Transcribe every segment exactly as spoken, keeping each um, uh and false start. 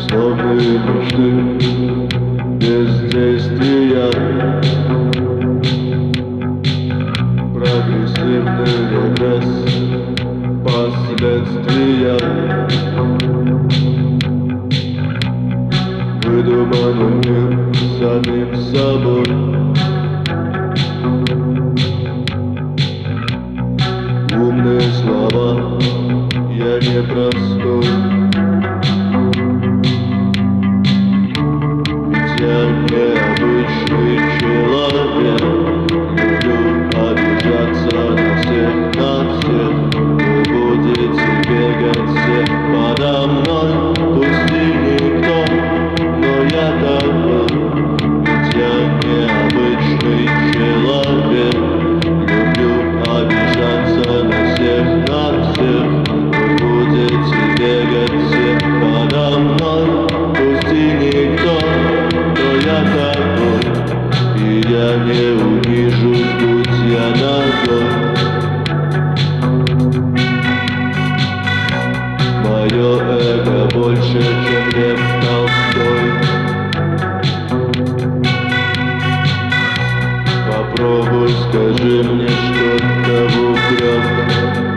Сложные мечты без действия, прогрессивный регресс, последствия, выдуманный мир самим собой. Умные слова, я не простой, ведь я необычный человек. Люблю обижаться на всех, на всех. Вы будете бегать все подо мной, пусть и никто, но я такой, ведь я необычный человек. Люблю обижаться на всех, на всех. Вы будете бегать все подо мной, пусть и никто, но я такой, и я не унижусь, будь я ногой. Мое эго больше, чем Лев Толстой. Попробуй, скажи мне что-то в упрек.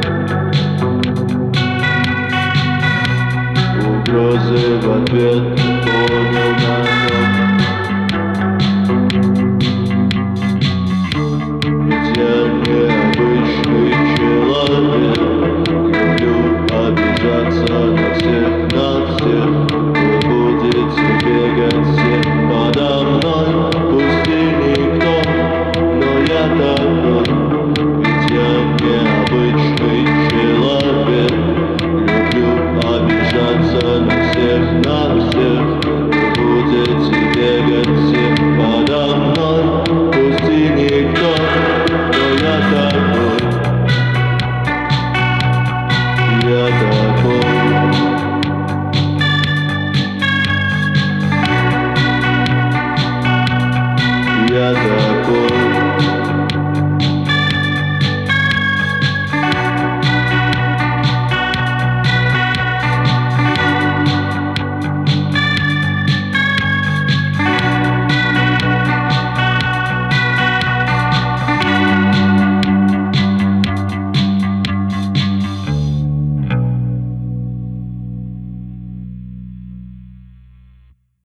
Угрозы в ответ, понял намек. Ведь я необычный человек. Люблю обижаться на всех, на всех. Вы будете бегать все подо мной, пусть и никто, но я такой, ведь я необычный человек. Люблю обижаться на всех, на всех.